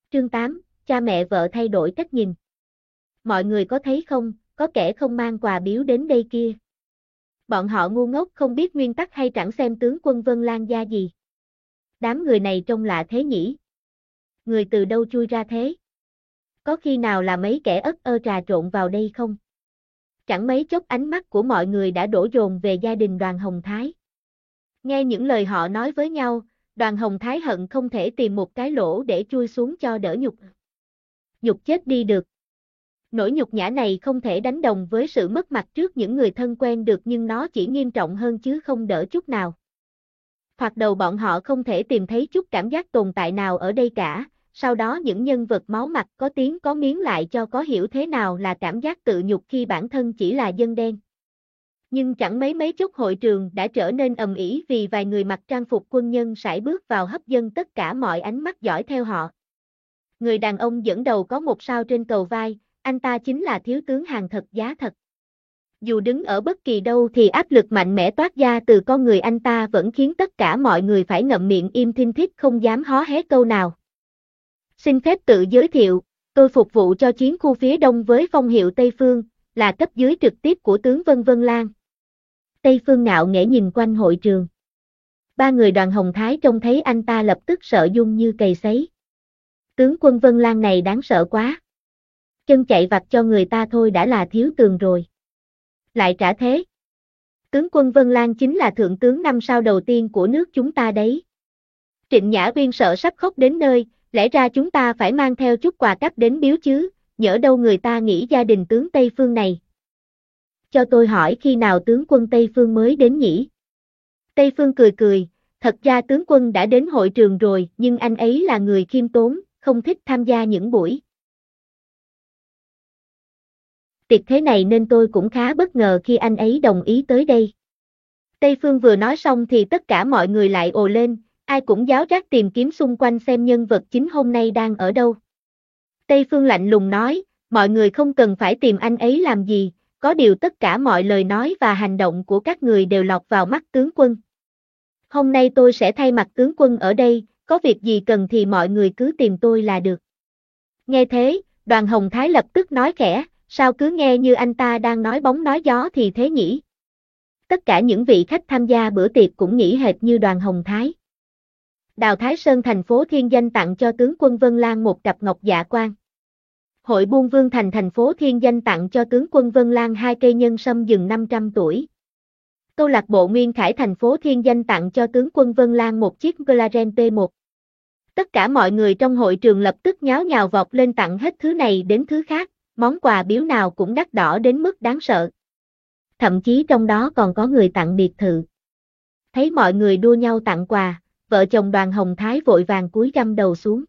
Chương 8, cha mẹ vợ thay đổi cách nhìn. Mọi người có thấy không, có kẻ không mang quà biếu đến đây kia. Bọn họ ngu ngốc không biết nguyên tắc hay chẳng xem tướng quân Vân Lan da gì. Đám người này trông lạ thế nhỉ? Người từ đâu chui ra thế? Có khi nào là mấy kẻ ất ơ trà trộn vào đây không? Chẳng mấy chốc ánh mắt của mọi người đã đổ dồn về gia đình Đoàn Hồng Thái. Nghe những lời họ nói với nhau, Đoàn Hồng Thái hận không thể tìm một cái lỗ để chui xuống cho đỡ nhục. Nhục chết đi được. Nỗi nhục nhã này không thể đánh đồng với sự mất mặt trước những người thân quen được, nhưng nó chỉ nghiêm trọng hơn chứ không đỡ chút nào. Thoạt đầu bọn họ không thể tìm thấy chút cảm giác tồn tại nào ở đây cả, sau đó những nhân vật máu mặt có tiếng có miếng lại cho có hiểu thế nào là cảm giác tự nhục khi bản thân chỉ là dân đen. Nhưng chẳng mấy chốc hội trường đã trở nên ầm ĩ vì vài người mặc trang phục quân nhân sải bước vào hấp dẫn tất cả mọi ánh mắt dõi theo họ. Người đàn ông dẫn đầu có một sao trên cầu vai, anh ta chính là thiếu tướng hàng thật giá thật. Dù đứng ở bất kỳ đâu thì áp lực mạnh mẽ toát ra từ con người anh ta vẫn khiến tất cả mọi người phải ngậm miệng im thinh thít không dám hó hé câu nào. Xin phép tự giới thiệu, tôi phục vụ cho chiến khu phía đông với phong hiệu Tây Phương, là cấp dưới trực tiếp của tướng Vân Lan. Tây Phương ngạo nghễ nhìn quanh hội trường. Ba người Đoàn Hồng Thái trông thấy anh ta lập tức sợ run như cầy sấy. Tướng quân Vân Lan này đáng sợ quá. Chân chạy vặt cho người ta thôi đã là thiếu tường rồi. Lại trả thế. Tướng quân Vân Lan chính là thượng tướng 5 sao đầu tiên của nước chúng ta đấy. Trịnh Nhã Uyên sợ sắp khóc đến nơi, lẽ ra chúng ta phải mang theo chút quà cáp đến biếu chứ, nhỡ đâu người ta nghĩ gia đình tướng Tây Phương này. Cho tôi hỏi khi nào tướng quân Tây Phương mới đến nhỉ? Tây Phương cười cười, thật ra tướng quân đã đến hội trường rồi, nhưng anh ấy là người khiêm tốn, không thích tham gia những buổi tiệc thế này nên tôi cũng khá bất ngờ khi anh ấy đồng ý tới đây. Tây Phương vừa nói xong thì tất cả mọi người lại ồ lên, ai cũng ráo rác tìm kiếm xung quanh xem nhân vật chính hôm nay đang ở đâu. Tây Phương lạnh lùng nói, mọi người không cần phải tìm anh ấy làm gì, có điều tất cả mọi lời nói và hành động của các người đều lọt vào mắt tướng quân. Hôm nay tôi sẽ thay mặt tướng quân ở đây, có việc gì cần thì mọi người cứ tìm tôi là được. Nghe thế, Đoàn Hồng Thái lập tức nói khẽ, sao cứ nghe như anh ta đang nói bóng nói gió thì thế nhỉ? Tất cả những vị khách tham gia bữa tiệc cũng nghĩ hệt như Đoàn Hồng Thái. Đào Thái Sơn thành phố Thiên Danh tặng cho tướng quân Vân Lan một cặp ngọc dạ quan. Hội buôn Vương Thành thành phố Thiên Danh tặng cho tướng quân Vân Lan 2 cây nhân sâm rừng 500 tuổi. Câu lạc bộ Nguyên Khải thành phố Thiên Danh tặng cho tướng quân Vân Lan một chiếc McLaren P1. Tất cả mọi người trong hội trường lập tức nháo nhào vọt lên tặng hết thứ này đến thứ khác, món quà biếu nào cũng đắt đỏ đến mức đáng sợ. Thậm chí trong đó còn có người tặng biệt thự. Thấy mọi người đua nhau tặng quà, vợ chồng Đoàn Hồng Thái vội vàng cúi găm đầu xuống.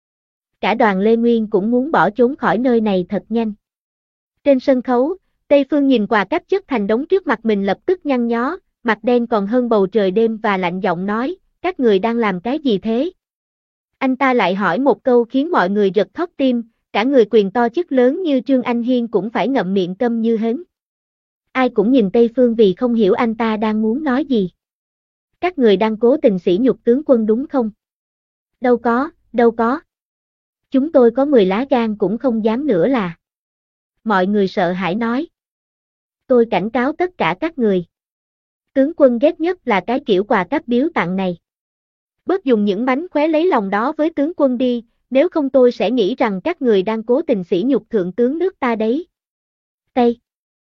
Cả đoàn Lê Nguyên cũng muốn bỏ trốn khỏi nơi này thật nhanh. Trên sân khấu, Tây Phương nhìn quà cáp chất thành đống trước mặt mình lập tức nhăn nhó, mặt đen còn hơn bầu trời đêm và lạnh giọng nói, các người đang làm cái gì thế? Anh ta lại hỏi một câu khiến mọi người giật thót tim, cả người quyền to chức lớn như Trương Anh Hiên cũng phải ngậm miệng câm như hến. Ai cũng nhìn Tây Phương vì không hiểu anh ta đang muốn nói gì. Các người đang cố tình sỉ nhục tướng quân đúng không? Đâu có. Chúng tôi có 10 lá gan cũng không dám nữa là. Mọi người sợ hãi nói. Tôi cảnh cáo tất cả các người. Tướng quân ghét nhất là cái kiểu quà cáp biếu tặng này. Bớt dùng những mánh khóe lấy lòng đó với tướng quân đi, nếu không tôi sẽ nghĩ rằng các người đang cố tình sỉ nhục thượng tướng nước ta đấy. Tây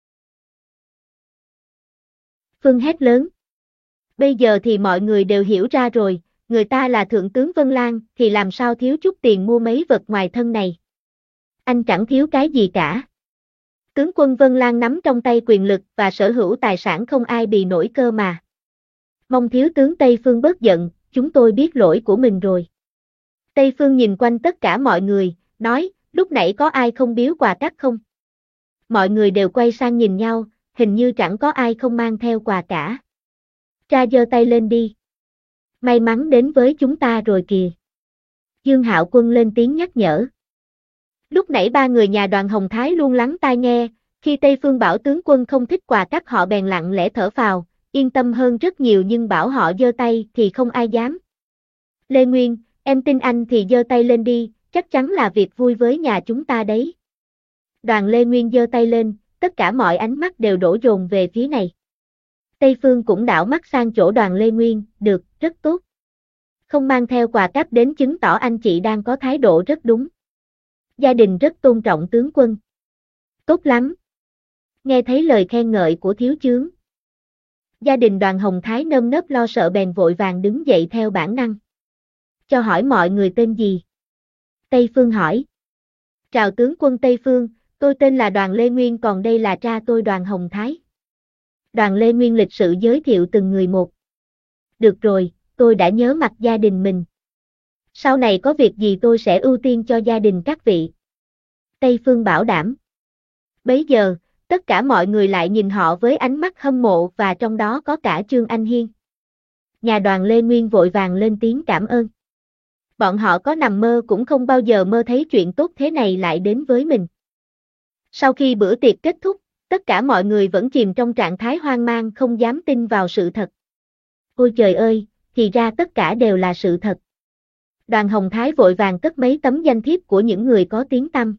Phương hét lớn. Bây giờ thì mọi người đều hiểu ra rồi, người ta là thượng tướng Vân Lan thì làm sao thiếu chút tiền mua mấy vật ngoài thân này. Anh chẳng thiếu cái gì cả. Tướng quân Vân Lan nắm trong tay quyền lực và sở hữu tài sản không ai bì nổi cơ mà. Mong thiếu tướng Tây Phương bớt giận, chúng tôi biết lỗi của mình rồi. Tây Phương nhìn quanh tất cả mọi người, nói, lúc nãy có ai không biếu quà cáp không? Mọi người đều quay sang nhìn nhau, hình như chẳng có ai không mang theo quà cả. Tra giơ tay lên đi. May mắn đến với chúng ta rồi kìa. Dương Hạo Quân lên tiếng nhắc nhở. Lúc nãy ba người nhà Đoàn Hồng Thái luôn lắng tai nghe, khi Tây Phương bảo tướng quân không thích quà cáp họ bèn lặng lẽ thở phào, yên tâm hơn rất nhiều, nhưng bảo họ giơ tay thì không ai dám. Lê Nguyên, em tin anh thì giơ tay lên đi, chắc chắn là việc vui với nhà chúng ta đấy. Đoàn Lê Nguyên giơ tay lên, tất cả mọi ánh mắt đều đổ dồn về phía này. Tây Phương cũng đảo mắt sang chỗ Đoàn Lê Nguyên, được, rất tốt. Không mang theo quà cáp đến chứng tỏ anh chị đang có thái độ rất đúng. Gia đình rất tôn trọng tướng quân. Tốt lắm. Nghe thấy lời khen ngợi của thiếu chướng. Gia đình Đoàn Hồng Thái nơm nớp lo sợ bèn vội vàng đứng dậy theo bản năng. Cho hỏi mọi người tên gì? Tây Phương hỏi. Chào tướng quân Tây Phương, tôi tên là Đoàn Lê Nguyên, còn đây là cha tôi Đoàn Hồng Thái. Đoàn Lê Nguyên lịch sự giới thiệu từng người một. Được rồi, tôi đã nhớ mặt gia đình mình. Sau này có việc gì tôi sẽ ưu tiên cho gia đình các vị. Tây Phương bảo đảm. Bấy giờ, tất cả mọi người lại nhìn họ với ánh mắt hâm mộ và trong đó có cả Trương Anh Hiên. Nhà Đoàn Lê Nguyên vội vàng lên tiếng cảm ơn. Bọn họ có nằm mơ cũng không bao giờ mơ thấy chuyện tốt thế này lại đến với mình. Sau khi bữa tiệc kết thúc, tất cả mọi người vẫn chìm trong trạng thái hoang mang không dám tin vào sự thật. Ôi trời ơi, thì ra tất cả đều là sự thật. Đoàn Hồng Thái vội vàng cất mấy tấm danh thiếp của những người có tiếng tăm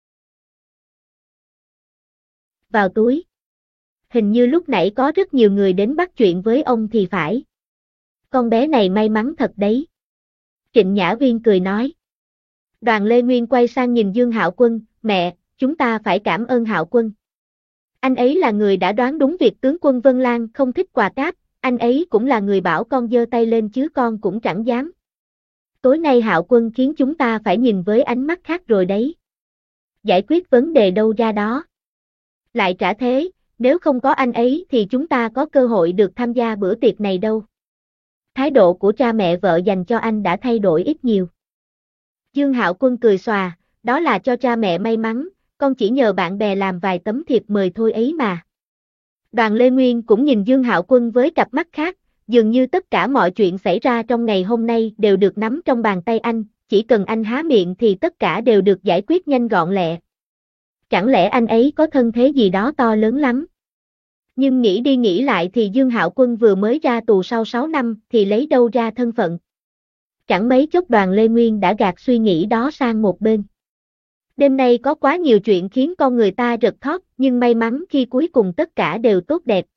vào túi. Hình như lúc nãy có rất nhiều người đến bắt chuyện với ông thì phải. Con bé này may mắn thật đấy. Trịnh Nhã Viên cười nói. Đoàn Lê Nguyên quay sang nhìn Dương Hạo Quân, mẹ, chúng ta phải cảm ơn Hạo Quân. Anh ấy là người đã đoán đúng việc tướng quân Vân Lan không thích quà cáp, anh ấy cũng là người bảo con giơ tay lên chứ con cũng chẳng dám. Tối nay Hạo Quân khiến chúng ta phải nhìn với ánh mắt khác rồi đấy. Giải quyết vấn đề đâu ra đó. Lại trả thế, nếu không có anh ấy thì chúng ta có cơ hội được tham gia bữa tiệc này đâu. Thái độ của cha mẹ vợ dành cho anh đã thay đổi ít nhiều. Dương Hạo Quân cười xòa, đó là cho cha mẹ may mắn, con chỉ nhờ bạn bè làm vài tấm thiệp mời thôi ấy mà. Đoàn Lê Nguyên cũng nhìn Dương Hạo Quân với cặp mắt khác, dường như tất cả mọi chuyện xảy ra trong ngày hôm nay đều được nắm trong bàn tay anh, chỉ cần anh há miệng thì tất cả đều được giải quyết nhanh gọn lẹ. Chẳng lẽ anh ấy có thân thế gì đó to lớn lắm? Nhưng nghĩ đi nghĩ lại thì Dương Hạo Quân vừa mới ra tù sau 6 năm thì lấy đâu ra thân phận. Chẳng mấy chốc Đoàn Lê Nguyên đã gạt suy nghĩ đó sang một bên. Đêm nay có quá nhiều chuyện khiến con người ta rật thót, nhưng may mắn khi cuối cùng tất cả đều tốt đẹp.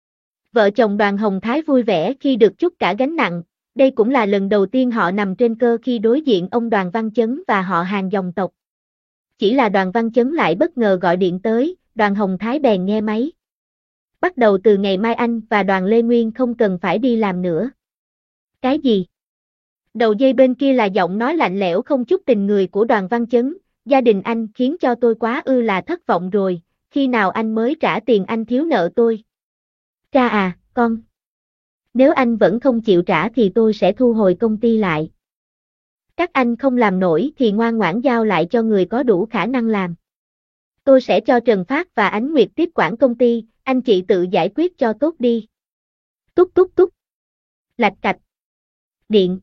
Vợ chồng Đoàn Hồng Thái vui vẻ khi được trút cả gánh nặng, đây cũng là lần đầu tiên họ nằm trên cơ khi đối diện ông Đoàn Văn Chấn và họ hàng dòng tộc. Chỉ là Đoàn Văn Chấn lại bất ngờ gọi điện tới, Đoàn Hồng Thái bèn nghe máy. Bắt đầu từ ngày mai anh và Đoàn Lê Nguyên không cần phải đi làm nữa. Cái gì? Đầu dây bên kia là giọng nói lạnh lẽo không chút tình người của Đoàn Văn Chấn, gia đình anh khiến cho tôi quá là thất vọng rồi, khi nào anh mới trả tiền anh thiếu nợ tôi? Cha à, con. Nếu anh vẫn không chịu trả thì tôi sẽ thu hồi công ty lại. Các anh không làm nổi thì ngoan ngoãn giao lại cho người có đủ khả năng làm. Tôi sẽ cho Trần Phát và Ánh Nguyệt tiếp quản công ty, anh chị tự giải quyết cho tốt đi. Túc túc túc. Lạch cạch. Điện.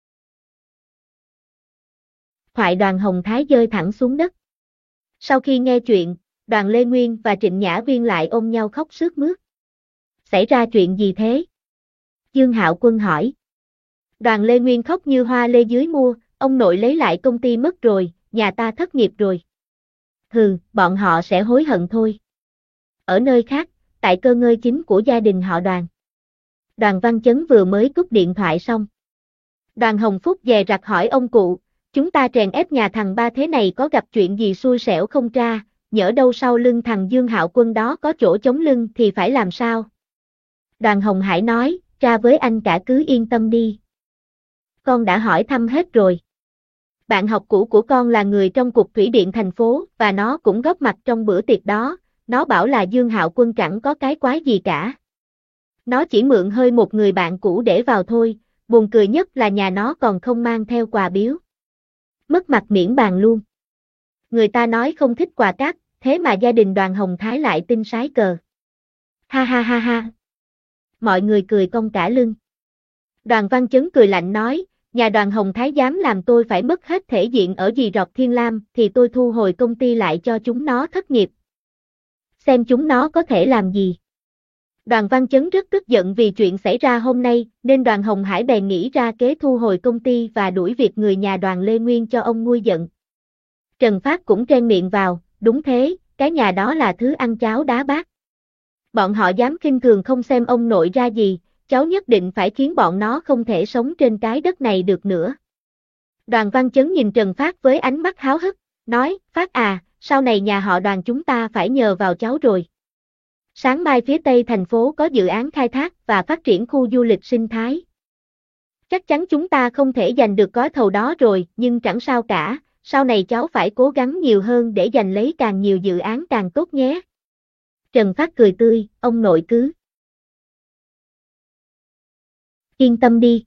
Thoại Đoàn Hồng Thái rơi thẳng xuống đất. Sau khi nghe chuyện, Đoàn Lê Nguyên và Trịnh Nhã Viên lại ôm nhau khóc sướt mướt. Xảy ra chuyện gì thế? Dương Hạo Quân hỏi. Đoàn Lê Nguyên khóc như hoa lê dưới mưa, ông nội lấy lại công ty mất rồi, nhà ta thất nghiệp rồi. Hừ, bọn họ sẽ hối hận thôi. Ở nơi khác, tại cơ ngơi chính của gia đình họ Đoàn. Đoàn Văn Chấn vừa mới cúp điện thoại xong. Đoàn Hồng Phúc dè rặt hỏi ông cụ, chúng ta trèn ép nhà thằng ba thế này có gặp chuyện gì xui xẻo không tra, nhỡ đâu sau lưng thằng Dương Hạo Quân đó có chỗ chống lưng thì phải làm sao? Đoàn Hồng Hải nói, tra với anh cả cứ yên tâm đi. Con đã hỏi thăm hết rồi. Bạn học cũ của con là người trong cục thủy điện thành phố và nó cũng góp mặt trong bữa tiệc đó, nó bảo là Dương Hạo Quân chẳng có cái quái gì cả. Nó chỉ mượn hơi một người bạn cũ để vào thôi, buồn cười nhất là nhà nó còn không mang theo quà biếu. Mất mặt miễn bàn luôn. Người ta nói không thích quà cáp, thế mà gia đình Đoàn Hồng Thái lại tin sái cờ. Ha ha ha ha. Mọi người cười cong cả lưng. Đoàn Văn Chấn cười lạnh nói, nhà Đoàn Hồng Thái dám làm tôi phải mất hết thể diện ở Dì Rọt Thiên Lam thì tôi thu hồi công ty lại cho chúng nó thất nghiệp. Xem chúng nó có thể làm gì. Đoàn Văn Chấn rất tức giận vì chuyện xảy ra hôm nay, nên Đoàn Hồng Hải bèn nghĩ ra kế thu hồi công ty và đuổi việc người nhà Đoàn Lê Nguyên cho ông nguôi giận. Trần Phát cũng chen miệng vào, đúng thế, cái nhà đó là thứ ăn cháo đá bát. Bọn họ dám khinh thường không xem ông nội ra gì, cháu nhất định phải khiến bọn nó không thể sống trên cái đất này được nữa. Đoàn Văn Chấn nhìn Trần Phát với ánh mắt háo hức, nói, Phát à, sau này nhà họ Đoàn chúng ta phải nhờ vào cháu rồi. Sáng mai phía tây thành phố có dự án khai thác và phát triển khu du lịch sinh thái. Chắc chắn chúng ta không thể giành được gói thầu đó rồi, nhưng chẳng sao cả, sau này cháu phải cố gắng nhiều hơn để giành lấy càng nhiều dự án càng tốt nhé. Trần Phát cười tươi, ông nội cứ yên tâm đi.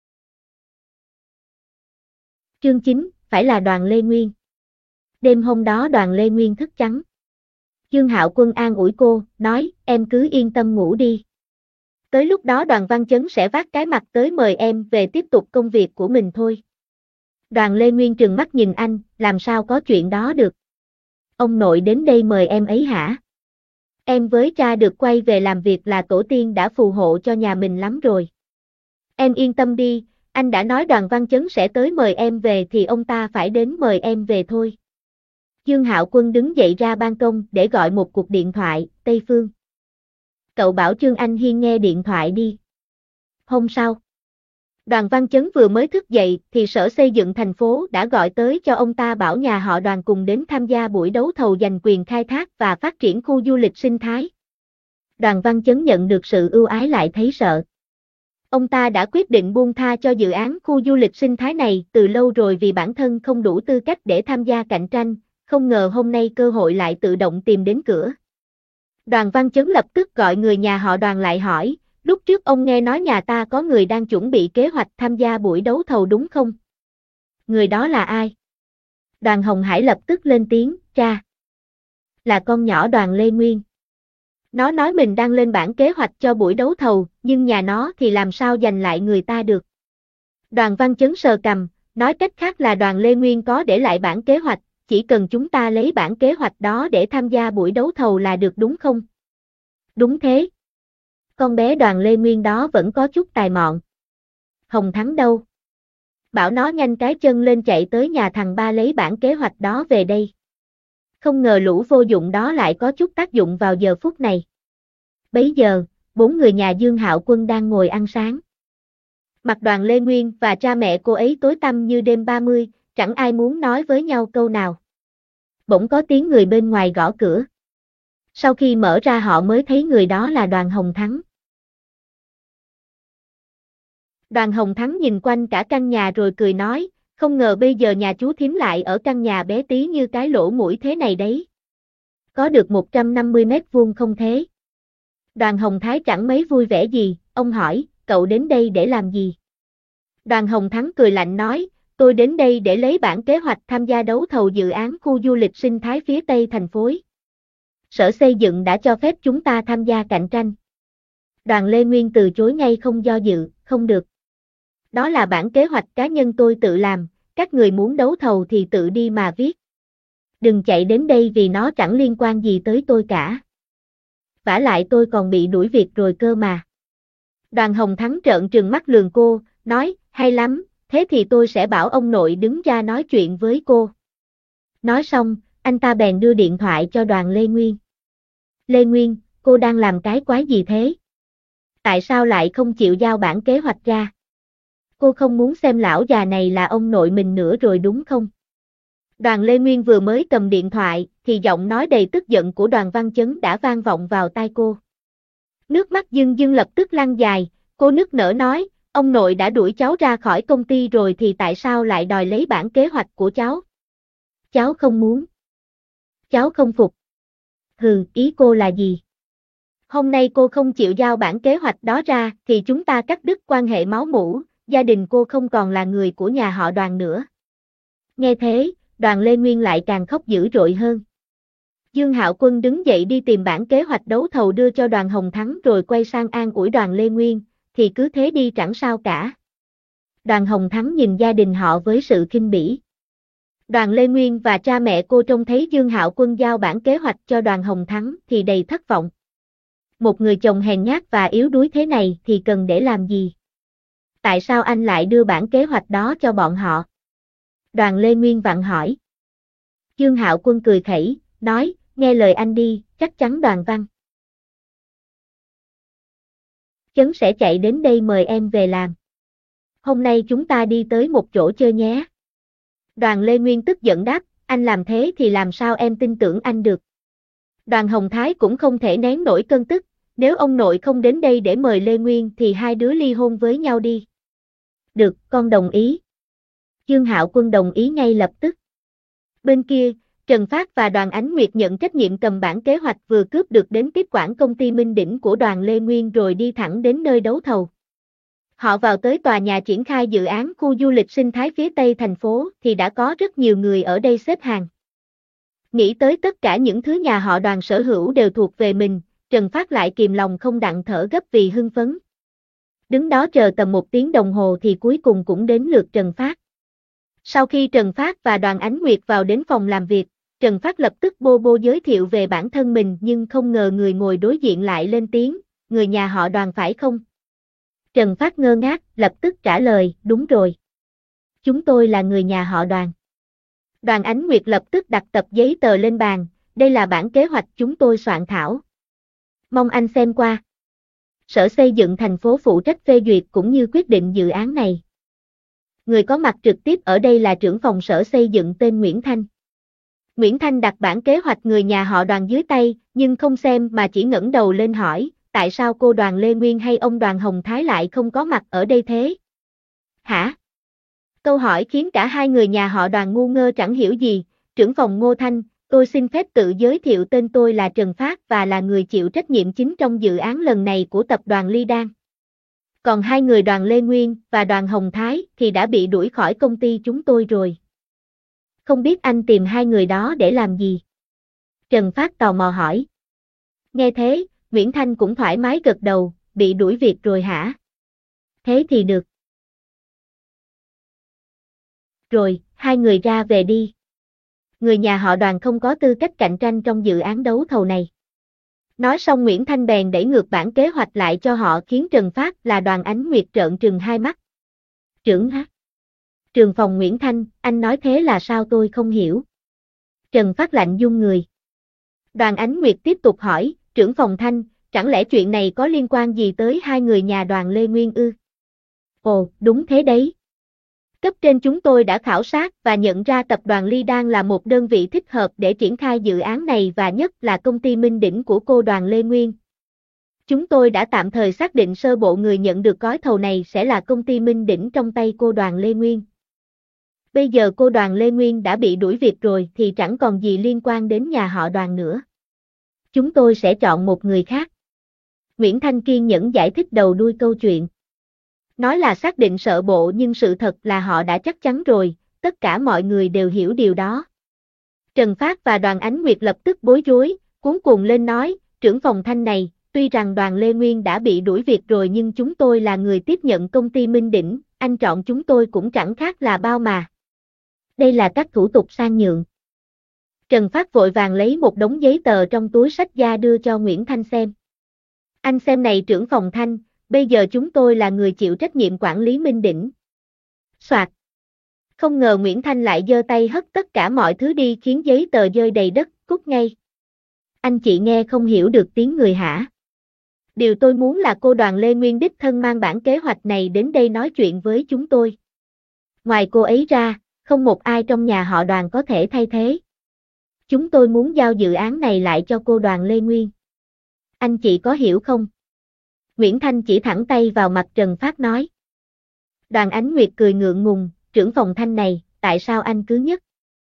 Chương 9, phải là Đoàn Lê Nguyên. Đêm hôm đó Đoàn Lê Nguyên thức trắng. Dương Hạo Quân an ủi cô, nói, em cứ yên tâm ngủ đi. Tới lúc đó Đoàn Văn Chấn sẽ vác cái mặt tới mời em về tiếp tục công việc của mình thôi. Đoàn Lê Nguyên trừng mắt nhìn anh, làm sao có chuyện đó được. Ông nội đến đây mời em ấy hả? Em với cha được quay về làm việc là tổ tiên đã phù hộ cho nhà mình lắm rồi. Em yên tâm đi, anh đã nói Đoàn Văn Chấn sẽ tới mời em về thì ông ta phải đến mời em về thôi. Dương Hạo Quân đứng dậy ra ban công để gọi một cuộc điện thoại, Tây Phương. Cậu bảo Trương Anh Hiên nghe điện thoại đi. Hôm sau, Đoàn Văn Chấn vừa mới thức dậy thì Sở Xây dựng thành phố đã gọi tới cho ông ta bảo nhà họ Đoàn cùng đến tham gia buổi đấu thầu giành quyền khai thác và phát triển khu du lịch sinh thái. Đoàn Văn Chấn nhận được sự ưu ái lại thấy sợ. Ông ta đã quyết định buông tha cho dự án khu du lịch sinh thái này từ lâu rồi vì bản thân không đủ tư cách để tham gia cạnh tranh, không ngờ hôm nay cơ hội lại tự động tìm đến cửa. Đoàn Văn Chấn lập tức gọi người nhà họ Đoàn lại hỏi, lúc trước ông nghe nói nhà ta có người đang chuẩn bị kế hoạch tham gia buổi đấu thầu đúng không? Người đó là ai? Đoàn Hồng Hải lập tức lên tiếng, cha. Là con nhỏ Đoàn Lê Nguyên. Nó nói mình đang lên bản kế hoạch cho buổi đấu thầu, nhưng nhà nó thì làm sao giành lại người ta được. Đoàn Văn Chấn sờ cằm, nói cách khác là Đoàn Lê Nguyên có để lại bản kế hoạch, chỉ cần chúng ta lấy bản kế hoạch đó để tham gia buổi đấu thầu là được đúng không? Đúng thế. Con bé Đoàn Lê Nguyên đó vẫn có chút tài mọn. Hồng Thắng đâu? Bảo nó nhanh cái chân lên chạy tới nhà thằng ba lấy bản kế hoạch đó về đây. Không ngờ lũ vô dụng đó lại có chút tác dụng vào giờ phút này. Bấy giờ, 4 người nhà Dương Hạo Quân đang ngồi ăn sáng. Mặt Đoàn Lê Nguyên và cha mẹ cô ấy tối tăm như đêm 30, chẳng ai muốn nói với nhau câu nào. Bỗng có tiếng người bên ngoài gõ cửa. Sau khi mở ra họ mới thấy người đó là Đoàn Hồng Thắng. Đoàn Hồng Thắng nhìn quanh cả căn nhà rồi cười nói, không ngờ bây giờ nhà chú thím lại ở căn nhà bé tí như cái lỗ mũi thế này đấy. Có được 150 mét vuông không thế? Đoàn Hồng Thái chẳng mấy vui vẻ gì, ông hỏi, cậu đến đây để làm gì? Đoàn Hồng Thắng cười lạnh nói, tôi đến đây để lấy bản kế hoạch tham gia đấu thầu dự án khu du lịch sinh thái phía tây thành phố. Sở Xây dựng đã cho phép chúng ta tham gia cạnh tranh. Đoàn Lê Nguyên từ chối ngay không do dự, không được. Đó là bản kế hoạch cá nhân tôi tự làm, các người muốn đấu thầu thì tự đi mà viết. Đừng chạy đến đây vì nó chẳng liên quan gì tới tôi cả. Vả lại tôi còn bị đuổi việc rồi cơ mà. Đoàn Hồng Thắng trợn trừng mắt lườm cô, nói, hay lắm, thế thì tôi sẽ bảo ông nội đứng ra nói chuyện với cô. Nói xong, anh ta bèn đưa điện thoại cho Đoàn Lê Nguyên. Lê Nguyên, cô đang làm cái quái gì thế? Tại sao lại không chịu giao bản kế hoạch ra? Cô không muốn xem lão già này là ông nội mình nữa rồi đúng không? Đoàn Lê Nguyên vừa mới cầm điện thoại, thì giọng nói đầy tức giận của Đoàn Văn Chấn đã vang vọng vào tai cô. Nước mắt dưng dưng lập tức lăn dài, cô nức nở nói, ông nội đã đuổi cháu ra khỏi công ty rồi thì tại sao lại đòi lấy bản kế hoạch của cháu? Cháu không muốn. Cháu không phục. Hừ, ý cô là gì? Hôm nay cô không chịu giao bản kế hoạch đó ra thì chúng ta cắt đứt quan hệ máu mủ, gia đình cô không còn là người của nhà họ Đoàn nữa. Nghe thế, Đoàn Lê Nguyên lại càng khóc dữ dội hơn. Dương Hạo Quân đứng dậy đi tìm bản kế hoạch đấu thầu đưa cho Đoàn Hồng Thắng rồi quay sang an ủi Đoàn Lê Nguyên, thì cứ thế đi chẳng sao cả. Đoàn Hồng Thắng nhìn gia đình họ với sự khinh bỉ. Đoàn Lê Nguyên và cha mẹ cô trông thấy Dương Hạo Quân giao bản kế hoạch cho Đoàn Hồng Thắng thì đầy thất vọng. Một người chồng hèn nhát và yếu đuối thế này thì cần để làm gì? Tại sao anh lại đưa bản kế hoạch đó cho bọn họ? Đoàn Lê Nguyên vặn hỏi. Dương Hạo Quân cười khẩy, nói, nghe lời anh đi, chắc chắn Đoàn Văn Chấn sẽ chạy đến đây mời em về làm. Hôm nay chúng ta đi tới một chỗ chơi nhé. Đoàn Lê Nguyên tức giận đáp, anh làm thế thì làm sao em tin tưởng anh được. Đoàn Hồng Thái cũng không thể nén nổi cơn tức, nếu ông nội không đến đây để mời Lê Nguyên thì hai đứa ly hôn với nhau đi. Được, con đồng ý. Dương Hạo Quân đồng ý ngay lập tức. Bên kia, Trần Phát và Đoàn Ánh Nguyệt nhận trách nhiệm cầm bản kế hoạch vừa cướp được đến tiếp quản công ty Minh Đỉnh của Đoàn Lê Nguyên rồi đi thẳng đến nơi đấu thầu. Họ vào tới tòa nhà triển khai dự án khu du lịch sinh thái phía tây thành phố thì đã có rất nhiều người ở đây xếp hàng. Nghĩ tới tất cả những thứ nhà họ Đoàn sở hữu đều thuộc về mình, Trần Phát lại kìm lòng không đặng thở gấp vì hưng phấn. Đứng đó chờ tầm 1 tiếng đồng hồ thì cuối cùng cũng đến lượt Trần Phát. Sau khi Trần Phát và Đoàn Ánh Nguyệt vào đến phòng làm việc, Trần Phát lập tức bô bô giới thiệu về bản thân mình nhưng không ngờ người ngồi đối diện lại lên tiếng, người nhà họ Đoàn phải không? Trần Phát ngơ ngác, lập tức trả lời, đúng rồi. Chúng tôi là người nhà họ Đoàn. Đoàn Ánh Nguyệt lập tức đặt tập giấy tờ lên bàn, đây là bản kế hoạch chúng tôi soạn thảo. Mong anh xem qua. Sở Xây dựng thành phố phụ trách phê duyệt cũng như quyết định dự án này. Người có mặt trực tiếp ở đây là trưởng phòng Sở Xây dựng tên Nguyễn Thanh. Nguyễn Thanh đặt bản kế hoạch người nhà họ Đoàn dưới tay, nhưng không xem mà chỉ ngẩng đầu lên hỏi, tại sao cô Đoàn Lê Nguyên hay ông Đoàn Hồng Thái lại không có mặt ở đây thế? Hả? Câu hỏi khiến cả hai người nhà họ Đoàn ngu ngơ chẳng hiểu gì. Trưởng phòng Ngô Thanh, tôi xin phép tự giới thiệu tên tôi là Trần Phát và là người chịu trách nhiệm chính trong dự án lần này của tập đoàn Ly Đan. Còn hai người Đoàn Lê Nguyên và Đoàn Hồng Thái thì đã bị đuổi khỏi công ty chúng tôi rồi. Không biết anh tìm hai người đó để làm gì? Trần Phát tò mò hỏi. Nghe thế, Nguyễn Thanh cũng thoải mái gật đầu, bị đuổi việc rồi hả? Thế thì được. Rồi, hai người ra về đi. Người nhà họ Đoàn không có tư cách cạnh tranh trong dự án đấu thầu này. Nói xong Nguyễn Thanh bèn đẩy ngược bản kế hoạch lại cho họ khiến Trần Phát là Đoàn Ánh Nguyệt trợn trừng hai mắt. Trưởng hả? Trường phòng Nguyễn Thanh, anh nói thế là sao tôi không hiểu. Trần Phát lạnh run người. Đoàn Ánh Nguyệt tiếp tục hỏi, trưởng phòng Thanh, chẳng lẽ chuyện này có liên quan gì tới hai người nhà Đoàn Lê Nguyên ư? Ồ, đúng thế đấy. Cấp trên chúng tôi đã khảo sát và nhận ra tập đoàn Ly Đan là một đơn vị thích hợp để triển khai dự án này và nhất là công ty Minh Đỉnh của cô Đoàn Lê Nguyên. Chúng tôi đã tạm thời xác định sơ bộ người nhận được gói thầu này sẽ là công ty Minh Đỉnh trong tay cô Đoàn Lê Nguyên. Bây giờ cô Đoàn Lê Nguyên đã bị đuổi việc rồi thì chẳng còn gì liên quan đến nhà họ Đoàn nữa. Chúng tôi sẽ chọn một người khác. Nguyễn Thanh kiên nhẫn giải thích đầu đuôi câu chuyện. Nói là xác định sơ bộ nhưng sự thật là họ đã chắc chắn rồi, tất cả mọi người đều hiểu điều đó. Trần Phát và Đoàn Ánh Nguyệt lập tức bối rối, cuống cuồng lên nói, trưởng phòng Thanh này, tuy rằng Đoàn Lê Nguyên đã bị đuổi việc rồi nhưng chúng tôi là người tiếp nhận công ty Minh Đỉnh, anh chọn chúng tôi cũng chẳng khác là bao mà. Đây là các thủ tục sang nhượng. Trần Phát vội vàng lấy một đống giấy tờ trong túi xách da đưa cho Nguyễn Thanh xem. Anh xem này trưởng phòng Thanh, bây giờ chúng tôi là người chịu trách nhiệm quản lý Minh Đỉnh. Soạt. Không ngờ Nguyễn Thanh lại giơ tay hất tất cả mọi thứ đi khiến giấy tờ rơi đầy đất, cút ngay. Anh chị nghe không hiểu được tiếng người hả? Điều tôi muốn là cô Đoàn Lê Nguyên đích thân mang bản kế hoạch này đến đây nói chuyện với chúng tôi. Ngoài cô ấy ra, không một ai trong nhà họ Đoàn có thể thay thế. Chúng tôi muốn giao dự án này lại cho cô Đoàn Lê Nguyên. Anh chị có hiểu không? Nguyễn Thanh chỉ thẳng tay vào mặt Trần Phát nói. Đoàn Ánh Nguyệt cười ngượng ngùng, trưởng phòng Thanh này, tại sao anh cứ nhất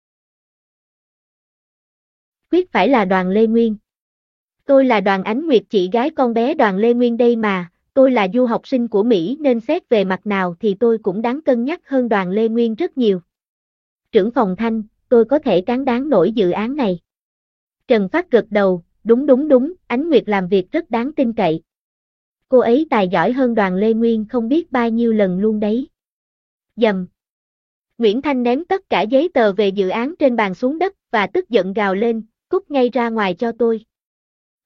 quyết phải là Đoàn Lê Nguyên? Tôi là Đoàn Ánh Nguyệt, chị gái con bé Đoàn Lê Nguyên đây mà, tôi là du học sinh của Mỹ nên xét về mặt nào thì tôi cũng đáng cân nhắc hơn Đoàn Lê Nguyên rất nhiều. Trưởng phòng Thanh, tôi có thể cán đáng nổi dự án này. Trần Phát gật đầu, đúng, Ánh Nguyệt làm việc rất đáng tin cậy. Cô ấy tài giỏi hơn Đoàn Lê Nguyên không biết bao nhiêu lần luôn đấy. Dầm. Nguyễn Thanh ném tất cả giấy tờ về dự án trên bàn xuống đất và tức giận gào lên, cút ngay ra ngoài cho tôi.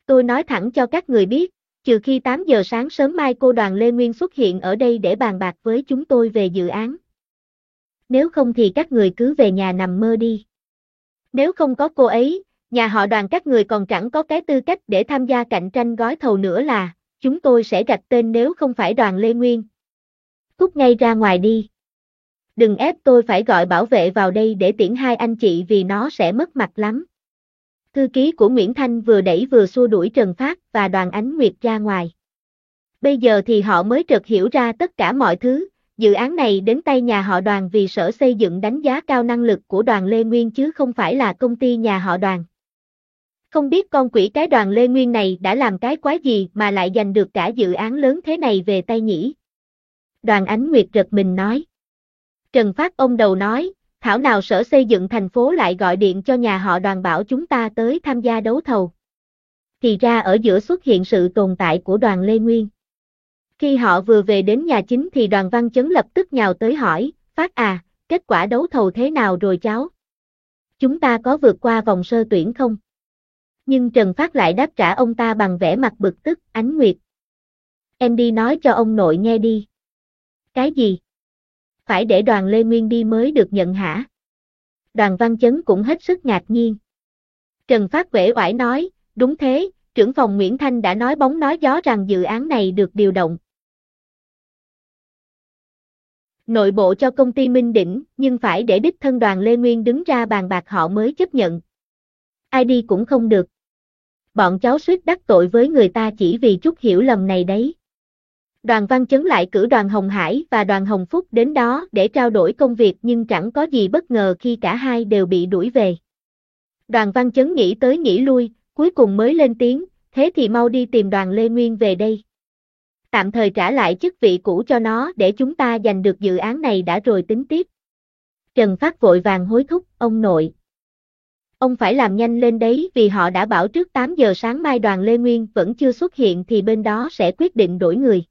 Tôi nói thẳng cho các người biết, trừ khi 8 giờ sáng sớm mai cô Đoàn Lê Nguyên xuất hiện ở đây để bàn bạc với chúng tôi về dự án. Nếu không thì các người cứ về nhà nằm mơ đi. Nếu không có cô ấy, nhà họ Đoàn các người còn chẳng có cái tư cách để tham gia cạnh tranh gói thầu nữa là, chúng tôi sẽ gạch tên nếu không phải Đoàn Lê Nguyên. Cút ngay ra ngoài đi. Đừng ép tôi phải gọi bảo vệ vào đây để tiễn hai anh chị vì nó sẽ mất mặt lắm. Thư ký của Nguyễn Thanh vừa đẩy vừa xua đuổi Trần Phát và Đoàn Ánh Nguyệt ra ngoài. Bây giờ thì họ mới chợt hiểu ra tất cả mọi thứ, dự án này đến tay nhà họ Đoàn vì Sở Xây dựng đánh giá cao năng lực của Đoàn Lê Nguyên chứ không phải là công ty nhà họ Đoàn. Không biết con quỷ cái Đoàn Lê Nguyên này đã làm cái quái gì mà lại giành được cả dự án lớn thế này về tay nhỉ? Đoàn Ánh Nguyệt giật mình nói. Trần Phát ông đầu nói, thảo nào Sở Xây dựng thành phố lại gọi điện cho nhà họ Đoàn bảo chúng ta tới tham gia đấu thầu. Thì ra ở giữa xuất hiện sự tồn tại của Đoàn Lê Nguyên. Khi họ vừa về đến nhà chính thì Đoàn Văn Chấn lập tức nhào tới hỏi, Phát à, kết quả đấu thầu thế nào rồi cháu? Chúng ta có vượt qua vòng sơ tuyển không? Nhưng Trần Phát lại đáp trả ông ta bằng vẻ mặt bực tức, Ánh Nguyệt. Em đi nói cho ông nội nghe đi. Cái gì? Phải để Đoàn Lê Nguyên đi mới được nhận hả? Đoàn Văn Chấn cũng hết sức ngạc nhiên. Trần Phát uể oải nói, đúng thế, trưởng phòng Nguyễn Thanh đã nói bóng nói gió rằng dự án này được điều động nội bộ cho công ty Minh Đỉnh, nhưng phải để đích thân Đoàn Lê Nguyên đứng ra bàn bạc họ mới chấp nhận. Ai đi cũng không được. Bọn cháu suýt đắc tội với người ta chỉ vì chút hiểu lầm này đấy. Đoàn Văn Chấn lại cử Đoàn Hồng Hải và Đoàn Hồng Phúc đến đó để trao đổi công việc nhưng chẳng có gì bất ngờ khi cả hai đều bị đuổi về. Đoàn Văn Chấn nghĩ tới nghĩ lui, cuối cùng mới lên tiếng, thế thì mau đi tìm Đoàn Lê Nguyên về đây. Tạm thời trả lại chức vị cũ cho nó để chúng ta giành được dự án này đã rồi tính tiếp. Trần Phát vội vàng hối thúc, ông nội. Ông phải làm nhanh lên đấy vì họ đã bảo trước 8 giờ sáng mai Đoàn Lê Nguyên vẫn chưa xuất hiện thì bên đó sẽ quyết định đổi người.